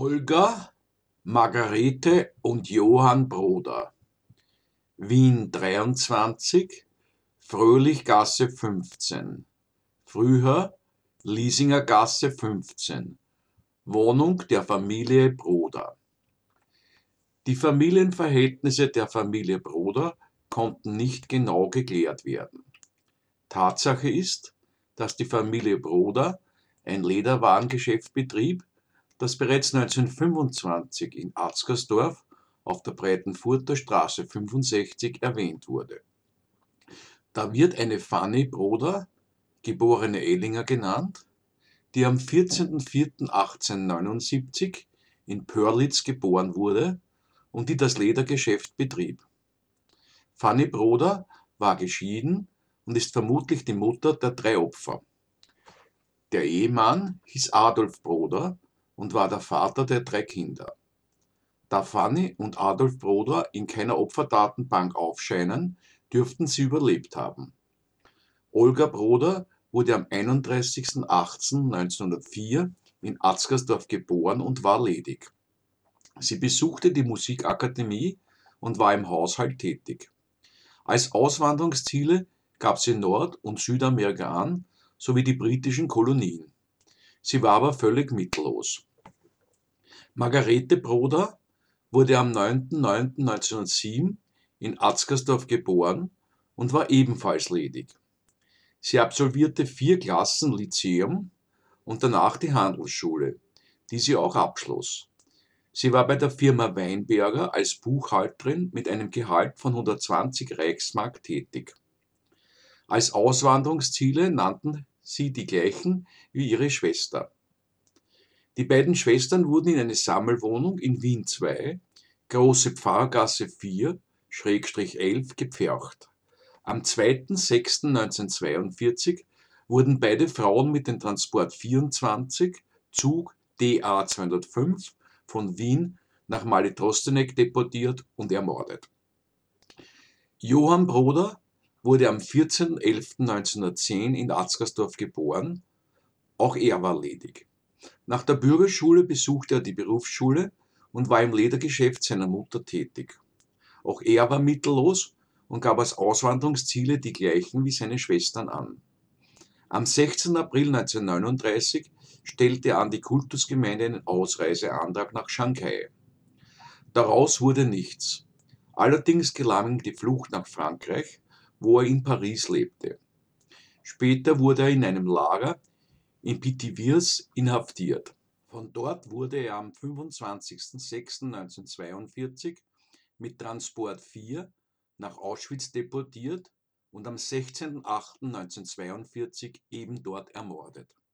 Olga, Margarete und Johann Broder, Wien 23, Fröhlichgasse 15, früher Liesingergasse 15, Wohnung der Familie Broder. Die Familienverhältnisse der Familie Broder konnten nicht genau geklärt werden. Tatsache ist, dass die Familie Broder ein Lederwarengeschäft betrieb, das bereits 1925 in Atzgersdorf auf der Breitenfurter Straße 65 erwähnt wurde. Da wird eine Fanny Broder, geborene Ellinger genannt, die am 14.04.1879 in Pörlitz geboren wurde und die das Ledergeschäft betrieb. Fanny Broder war geschieden und ist vermutlich die Mutter der 3 Opfer. Der Ehemann hieß Adolf Broder und war der Vater der 3 Kinder. Da Fanny und Adolf Broder in keiner Opferdatenbank aufscheinen, dürften sie überlebt haben. Olga Broder wurde am 31.08.1904 in Atzgersdorf geboren und war ledig. Sie besuchte die Musikakademie und war im Haushalt tätig. Als Auswanderungsziele gab sie Nord- und Südamerika an, sowie die britischen Kolonien. Sie war aber völlig mittellos. Margarete Broder wurde am 9.09.1907 in Atzgersdorf geboren und war ebenfalls ledig. Sie absolvierte 4 Klassen Lyzeum und danach die Handelsschule, die sie auch abschloss. Sie war bei der Firma Weinberger als Buchhalterin mit einem Gehalt von 120 Reichsmark tätig. Als Auswanderungsziele nannten sie die gleichen wie ihre Schwester. Die beiden Schwestern wurden in eine Sammelwohnung in Wien 2, Große Pfarrgasse 4/11 gepfercht. Am 2.06.1942 wurden beide Frauen mit dem Transport 24, Zug DA 205, von Wien nach Malý-Trostenek deportiert und ermordet. Johann Broder wurde am 14.11.1910 in Atzgersdorf geboren. Auch er war ledig. Nach der Bürgerschule besuchte er die Berufsschule und war im Ledergeschäft seiner Mutter tätig. Auch er war mittellos und gab als Auswanderungsziele die gleichen wie seine Schwestern an. Am 16. April 1939 stellte er an die Kultusgemeinde einen Ausreiseantrag nach Shanghai. Daraus wurde nichts. Allerdings gelang ihm die Flucht nach Frankreich, wo er in Paris lebte. Später wurde er in einem Lager in Pithiviers inhaftiert. Von dort wurde er am 25.06.1942 mit Transport 4 nach Auschwitz deportiert und am 16.08.1942 eben dort ermordet.